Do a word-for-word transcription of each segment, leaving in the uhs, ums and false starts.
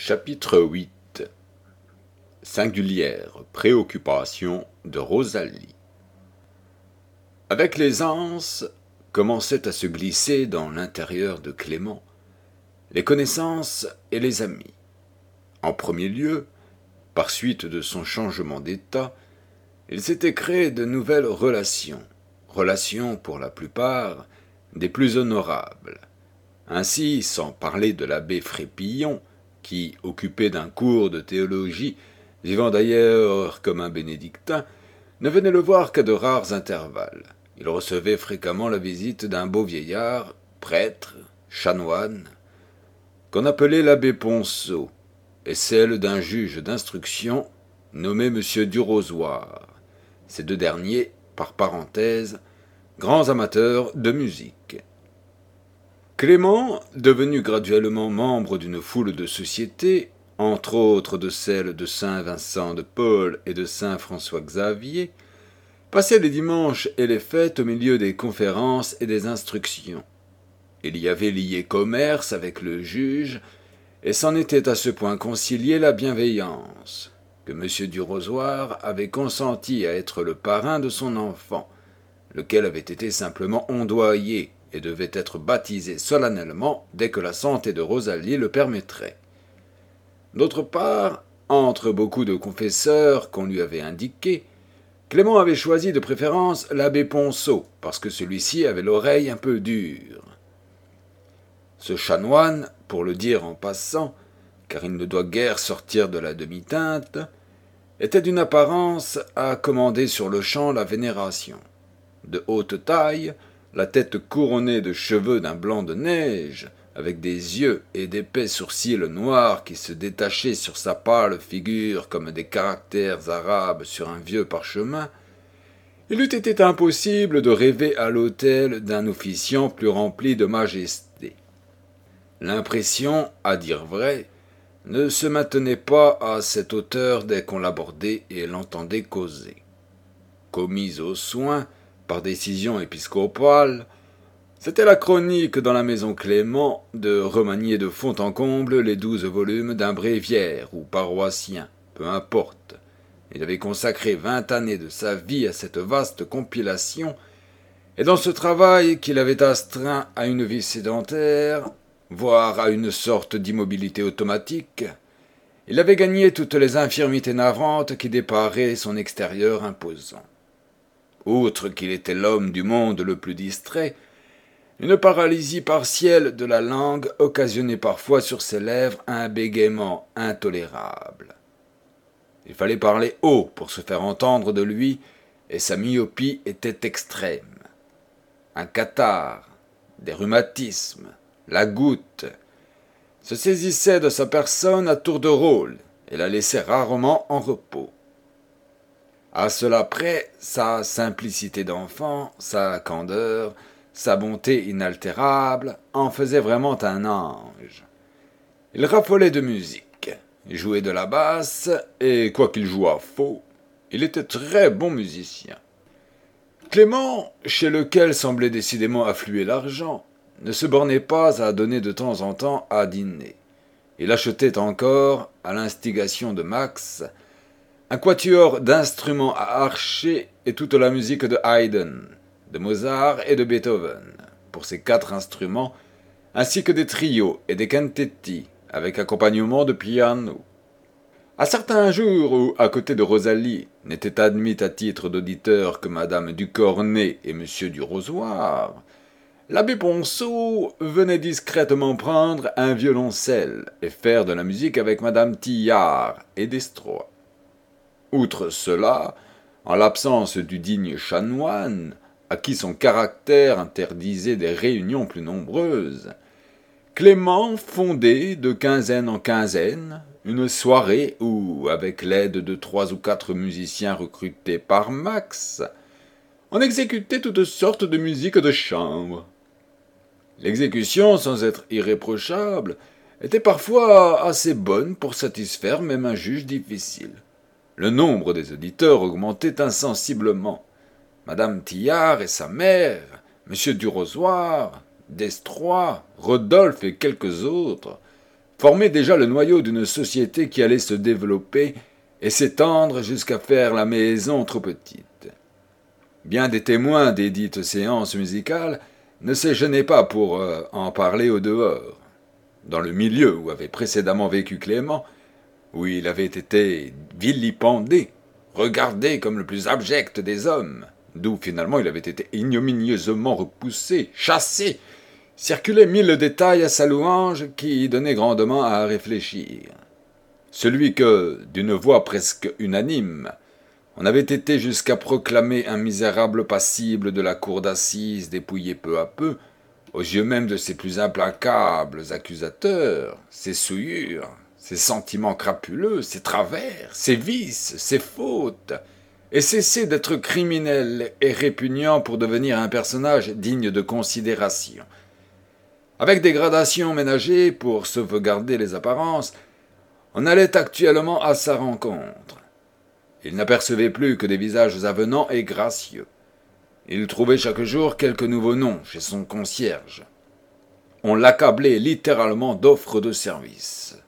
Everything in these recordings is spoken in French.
Chapitre huit. Singulière préoccupation de Rosalie. Avec l'aisance commençaient à se glisser dans l'intérieur de Clément les connaissances et les amis. En premier lieu, par suite de son changement d'état, il s'était créé de nouvelles relations, relations pour la plupart des plus honorables. Ainsi, sans parler de l'abbé Frépillon, qui, occupé d'un cours de théologie, vivant d'ailleurs comme un bénédictin, ne venait le voir qu'à de rares intervalles. Il recevait fréquemment la visite d'un beau vieillard, prêtre, chanoine, qu'on appelait l'abbé Ponceau, et celle d'un juge d'instruction nommé Monsieur Durozoir, ces deux derniers, par parenthèse, grands amateurs de musique. Clément, devenu graduellement membre d'une foule de sociétés, entre autres de celles de saint Vincent de Paul et de saint François Xavier, passait les dimanches et les fêtes au milieu des conférences et des instructions. Il y avait lié commerce avec le juge, et s'en était à ce point concilié la bienveillance, que M. Durozoir avait consenti à être le parrain de son enfant, lequel avait été simplement ondoyé et devait être baptisé solennellement dès que la santé de Rosalie le permettrait. D'autre part, entre beaucoup de confesseurs qu'on lui avait indiqués, Clément avait choisi de préférence l'abbé Ponceau, parce que celui-ci avait l'oreille un peu dure. Ce chanoine, pour le dire en passant, car il ne doit guère sortir de la demi-teinte, était d'une apparence à commander sur le champ la vénération. De haute taille, la tête couronnée de cheveux d'un blanc de neige, avec des yeux et d'épais sourcils noirs qui se détachaient sur sa pâle figure comme des caractères arabes sur un vieux parchemin, il eût été impossible de rêver à l'autel d'un officiant plus rempli de majesté. L'impression, à dire vrai, ne se maintenait pas à cette hauteur dès qu'on l'abordait et l'entendait causer. Commise au soin, par décision épiscopale, c'était la chronique dans la maison Clément de remanier de fond en comble les douze volumes d'un bréviaire ou paroissien, peu importe. Il avait consacré vingt années de sa vie à cette vaste compilation, et dans ce travail qu'il avait astreint à une vie sédentaire, voire à une sorte d'immobilité automatique, il avait gagné toutes les infirmités navrantes qui déparaient son extérieur imposant. Outre qu'il était l'homme du monde le plus distrait, une paralysie partielle de la langue occasionnait parfois sur ses lèvres un bégaiement intolérable. Il fallait parler haut pour se faire entendre de lui, et sa myopie était extrême. Un catarrhe, des rhumatismes, la goutte, se saisissaient de sa personne à tour de rôle et la laissaient rarement en repos. À cela près, sa simplicité d'enfant, sa candeur, sa bonté inaltérable en faisaient vraiment un ange. Il raffolait de musique, jouait de la basse, et quoiqu'il jouât faux, il était très bon musicien. Clément, chez lequel semblait décidément affluer l'argent, ne se bornait pas à donner de temps en temps à dîner. Il achetait encore, à l'instigation de Max, un quatuor d'instruments à archer et toute la musique de Haydn, de Mozart et de Beethoven, pour ces quatre instruments, ainsi que des trios et des cantetti, avec accompagnement de piano. À certains jours où, à côté de Rosalie, n'étaient admis à titre d'auditeur que madame Ducornet et monsieur Durozoir, l'abbé Ponceau venait discrètement prendre un violoncelle et faire de la musique avec madame Tillard et Destrois. Outre cela, en l'absence du digne chanoine, à qui son caractère interdisait des réunions plus nombreuses, Clément fondait de quinzaine en quinzaine une soirée où, avec l'aide de trois ou quatre musiciens recrutés par Max, on exécutait toutes sortes de musiques de chambre. L'exécution, sans être irréprochable, était parfois assez bonne pour satisfaire même un juge difficile. Le nombre des auditeurs augmentait insensiblement. Madame Tillard et sa mère, Monsieur Durozoir, Destrois, Rodolphe et quelques autres formaient déjà le noyau d'une société qui allait se développer et s'étendre jusqu'à faire la maison trop petite. Bien des témoins des dites séances musicales ne se gênaient pas pour euh, en parler au dehors. Dans le milieu où avait précédemment vécu Clément, où il avait été vilipendé, regardé comme le plus abject des hommes, d'où finalement il avait été ignominieusement repoussé, chassé, circulaient mille détails à sa louange qui donnaient grandement à réfléchir. Celui que, d'une voix presque unanime, on avait été jusqu'à proclamer un misérable passible de la cour d'assises dépouillé peu à peu, aux yeux même de ses plus implacables accusateurs, ses souillures, ses sentiments crapuleux, ses travers, ses vices, ses fautes, et cesser d'être criminel et répugnant pour devenir un personnage digne de considération. Avec des gradations ménagées pour sauvegarder les apparences, on allait actuellement à sa rencontre. Il n'apercevait plus que des visages avenants et gracieux. Il trouvait chaque jour quelques nouveaux noms chez son concierge. On l'accablait littéralement d'offres de service.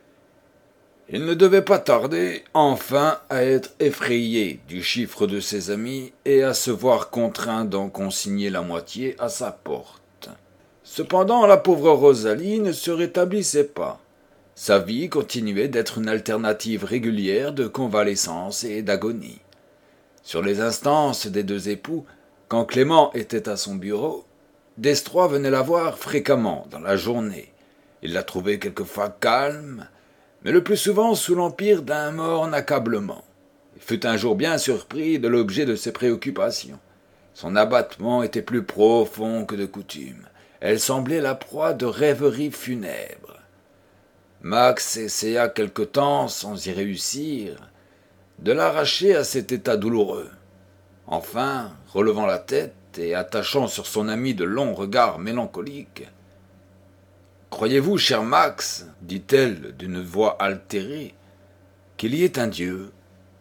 Il ne devait pas tarder, enfin, à être effrayé du chiffre de ses amis et à se voir contraint d'en consigner la moitié à sa porte. Cependant, la pauvre Rosalie ne se rétablissait pas. Sa vie continuait d'être une alternative régulière de convalescence et d'agonie. Sur les instances des deux époux, quand Clément était à son bureau, Destrois venait la voir fréquemment dans la journée. Il la trouvait quelquefois calme, mais le plus souvent sous l'empire d'un morne accablement. Il fut un jour bien surpris de l'objet de ses préoccupations. Son abattement était plus profond que de coutume. Elle semblait la proie de rêveries funèbres. Max essaya quelque temps, sans y réussir, de l'arracher à cet état douloureux. Enfin, relevant la tête et attachant sur son ami de longs regards mélancoliques, « Croyez-vous, cher Max, dit-elle d'une voix altérée, qu'il y ait un Dieu ?»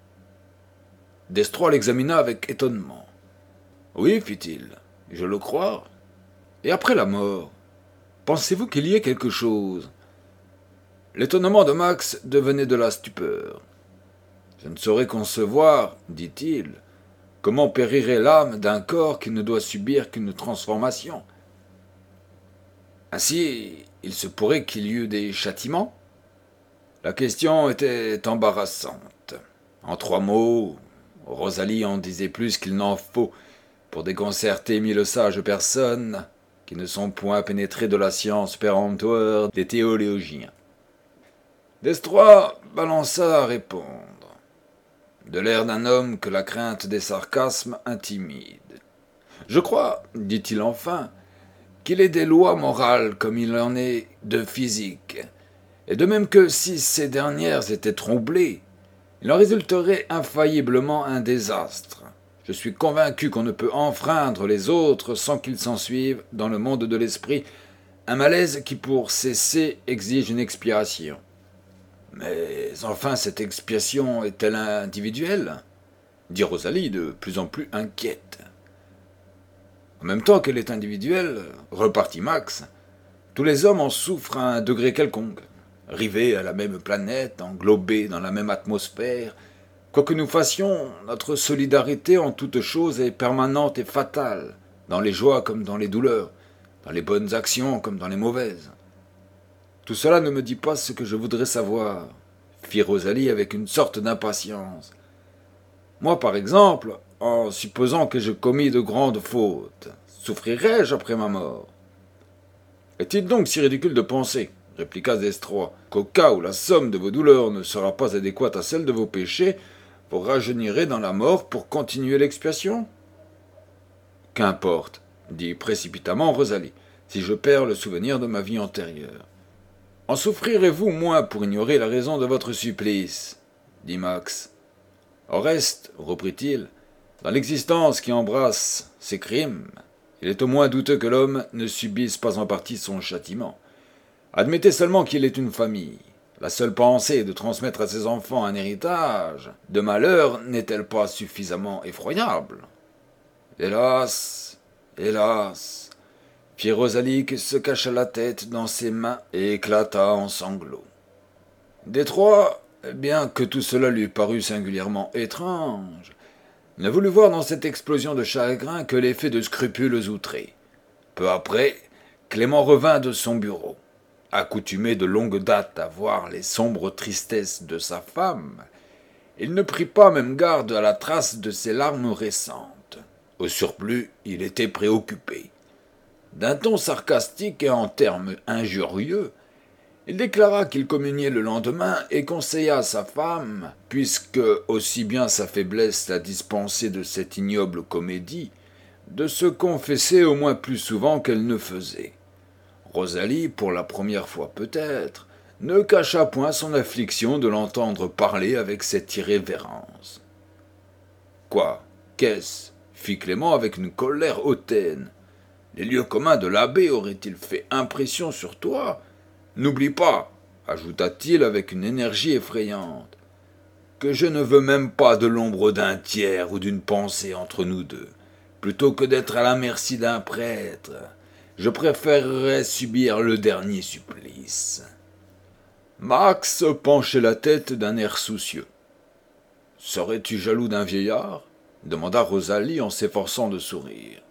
Destrois l'examina avec étonnement. « Oui, fit-il, je le crois. Et après la mort, pensez-vous qu'il y ait quelque chose ?» L'étonnement de Max devenait de la stupeur. « Je ne saurais concevoir, dit-il, comment périrait l'âme d'un corps qui ne doit subir qu'une transformation. Ainsi, il se pourrait qu'il y eût des châtiments ?» La question était embarrassante. En trois mots, Rosalie en disait plus qu'il n'en faut pour déconcerter mille sages personnes qui ne sont point pénétrées de la science péremptoire des théologiens. Destrois balança à répondre, de l'air d'un homme que la crainte des sarcasmes intimide. « Je crois, dit-il enfin, qu'il est des lois morales comme il en est de physique, et de même que si ces dernières étaient troublées, il en résulterait infailliblement un désastre. Je suis convaincu qu'on ne peut enfreindre les autres sans qu'il s'ensuive, dans le monde de l'esprit, un malaise qui, pour cesser, exige une expiation. Mais enfin, cette expiation est-elle individuelle ? Dit Rosalie, de plus en plus inquiète. En même temps qu'elle est individuelle, repartit Max, tous les hommes en souffrent à un degré quelconque, rivés à la même planète, englobés dans la même atmosphère. Quoi que nous fassions, notre solidarité en toutes choses est permanente et fatale, dans les joies comme dans les douleurs, dans les bonnes actions comme dans les mauvaises. Tout cela ne me dit pas ce que je voudrais savoir, fit Rosalie avec une sorte d'impatience. Moi, par exemple, en supposant que je commis de grandes fautes, souffrirais-je après ma mort ? Est-il donc si ridicule de penser, répliqua Destrois, qu'au cas où la somme de vos douleurs ne sera pas adéquate à celle de vos péchés, vous rajeunirez dans la mort pour continuer l'expiation ? Qu'importe, dit précipitamment Rosalie, si je perds le souvenir de ma vie antérieure. En souffrirez-vous moins pour ignorer la raison de votre supplice, dit Max. Au reste, reprit-il, dans l'existence qui embrasse ces crimes, il est au moins douteux que l'homme ne subisse pas en partie son châtiment. Admettez seulement qu'il ait une famille. La seule pensée de transmettre à ses enfants un héritage de malheur n'est-elle pas suffisamment effroyable ? Hélas, hélas, fit Rosalie qui se cacha la tête dans ses mains et éclata en sanglots. Détroit, bien que tout cela lui parût singulièrement étrange, ne voulut voir dans cette explosion de chagrin que l'effet de scrupules outrés. Peu après, Clément revint de son bureau. Accoutumé de longue date à voir les sombres tristesses de sa femme, il ne prit pas même garde à la trace de ses larmes récentes. Au surplus, il était préoccupé. D'un ton sarcastique et en termes injurieux, il déclara qu'il communiait le lendemain et conseilla à sa femme, puisque aussi bien sa faiblesse la dispensait de cette ignoble comédie, de se confesser au moins plus souvent qu'elle ne faisait. Rosalie, pour la première fois peut-être, ne cacha point son affliction de l'entendre parler avec cette irrévérence. « Quoi? Qu'est-ce » fit Clément avec une colère hautaine. « Les lieux communs de l'abbé auraient-ils fait impression sur toi ? N'oublie pas, ajouta-t-il avec une énergie effrayante, que je ne veux même pas de l'ombre d'un tiers ou d'une pensée entre nous deux. Plutôt que d'être à la merci d'un prêtre, je préférerais subir le dernier supplice. » Max penchait la tête d'un air soucieux. « Serais-tu jaloux d'un vieillard ?» demanda Rosalie en s'efforçant de sourire.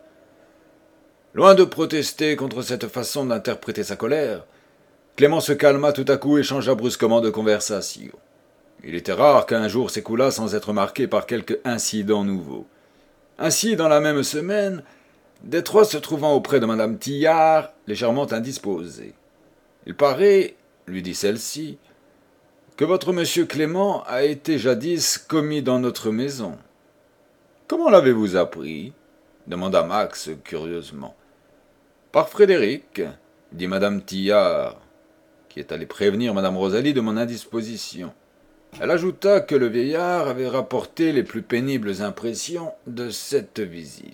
Loin de protester contre cette façon d'interpréter sa colère, Clément se calma tout à coup et changea brusquement de conversation. Il était rare qu'un jour s'écoulât sans être marqué par quelque incident nouveau. Ainsi, dans la même semaine, Détroit se trouvant auprès de madame Tillard, légèrement indisposée. « Il paraît, lui dit celle-ci, que votre monsieur Clément a été jadis commis dans notre maison. »« Comment l'avez-vous appris ?» demanda Max curieusement. « Par Frédéric, dit madame Tillard, qui est allée prévenir madame Rosalie de mon indisposition. Elle ajouta que le vieillard avait rapporté les plus pénibles impressions de cette visite.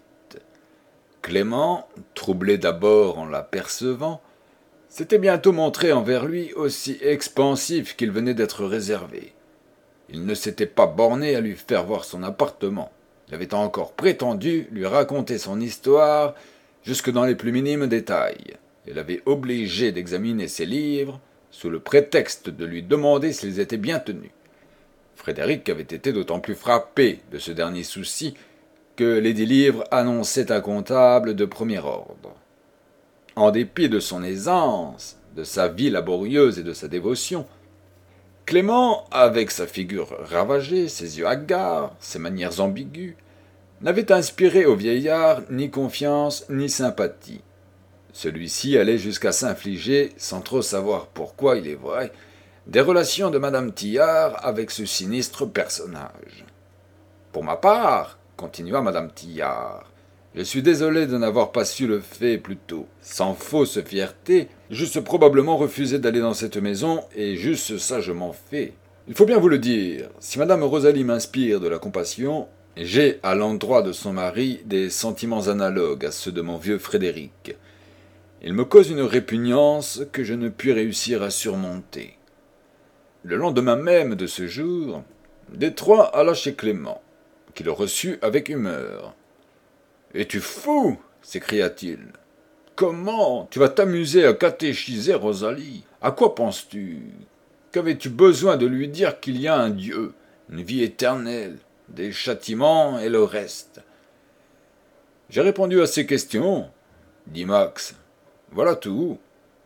Clément, troublé d'abord en l'apercevant, s'était bientôt montré envers lui aussi expansif qu'il venait d'être réservé. Il ne s'était pas borné à lui faire voir son appartement. Il avait encore prétendu lui raconter son histoire jusque dans les plus minimes détails. Il l'avait obligé d'examiner ses livres sous le prétexte de lui demander s'ils étaient bien tenus. Frédéric avait été d'autant plus frappé de ce dernier souci que l'édit livre annonçait un comptable de premier ordre. En dépit de son aisance, de sa vie laborieuse et de sa dévotion, Clément, avec sa figure ravagée, ses yeux hagards, ses manières ambiguës, n'avait inspiré au vieillard ni confiance ni sympathie. Celui-ci allait jusqu'à s'infliger, sans trop savoir pourquoi, il est vrai, des relations de madame Tillard avec ce sinistre personnage. « Pour ma part, continua madame Tillard, je suis désolé de n'avoir pas su le fait plus tôt. Sans fausse fierté, j'eusse probablement refusé d'aller dans cette maison, et j'eusse sagement fait. Il faut bien vous le dire, si madame Rosalie m'inspire de la compassion, j'ai à l'endroit de son mari des sentiments analogues à ceux de mon vieux Frédéric. Il me cause une répugnance que je ne puis réussir à surmonter. » Le lendemain même de ce jour, Détroit alla chez Clément, qui le reçut avec humeur. « Es-tu fou ?» s'écria-t-il. « Comment tu vas t'amuser à catéchiser Rosalie? À quoi penses-tu? Qu'avais-tu besoin de lui dire qu'il y a un Dieu, une vie éternelle, des châtiments et le reste ?» J'ai répondu à ces questions, dit Max. Voilà tout.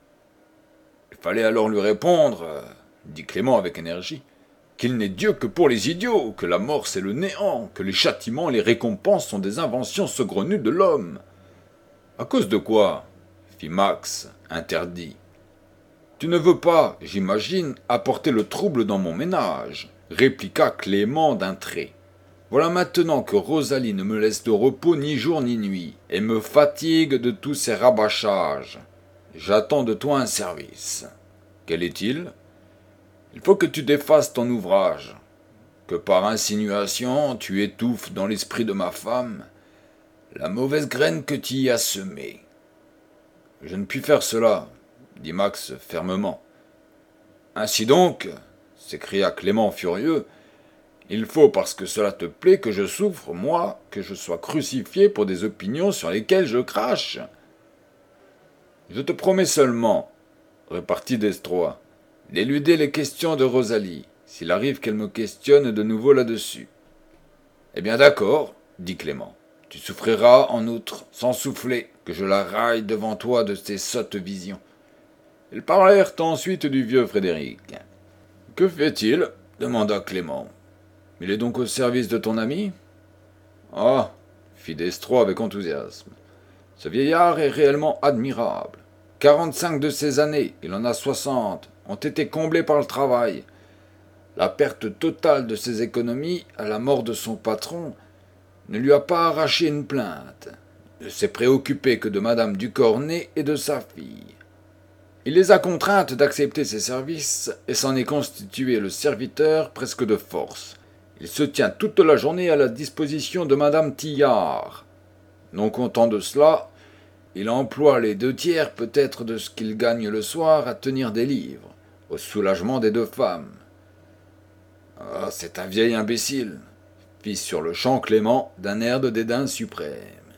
Il fallait alors lui répondre, dit Clément avec énergie, qu'il n'est Dieu que pour les idiots, que la mort c'est le néant, que les châtiments et les récompenses sont des inventions saugrenues de l'homme. À cause de quoi? Fit Max, interdit. Tu ne veux pas, j'imagine, apporter le trouble dans mon ménage, répliqua Clément d'un trait. Voilà maintenant que Rosalie ne me laisse de repos ni jour ni nuit, et me fatigue de tous ses rabâchages. J'attends de toi un service. Quel est-il? Il faut que tu défasses ton ouvrage, que par insinuation tu étouffes dans l'esprit de ma femme la mauvaise graine que tu y as semée. Je ne puis faire cela, dit Max fermement. Ainsi donc, s'écria Clément furieux, il faut, parce que cela te plaît, que je souffre, moi, que je sois crucifié pour des opinions sur lesquelles je crache. Je te promets seulement, repartit Destrois, d'éluder les questions de Rosalie, s'il arrive qu'elle me questionne de nouveau là-dessus. Eh bien d'accord, dit Clément. Tu souffriras, en outre, sans souffler, que je la raille devant toi de tes sottes visions. Ils parlèrent ensuite du vieux Frédéric. Que fait-il demanda Clément. Il est donc au service de ton ami? Ah, fit Destrois avec enthousiasme. Ce vieillard est réellement admirable. Quarante-cinq de ses années, il en a soixante, ont été comblées par le travail. La perte totale de ses économies à la mort de son patron ne lui a pas arraché une plainte. Il ne s'est préoccupé que de madame Ducornet et de sa fille. Il les a contraintes d'accepter ses services et s'en est constitué le serviteur presque de force. Il se tient toute la journée à la disposition de madame Tillard. Non content de cela, il emploie les deux tiers peut-être de ce qu'il gagne le soir à tenir des livres, au soulagement des deux femmes. Ah, c'est un vieil imbécile, fit sur le champ Clément d'un air de dédain suprême.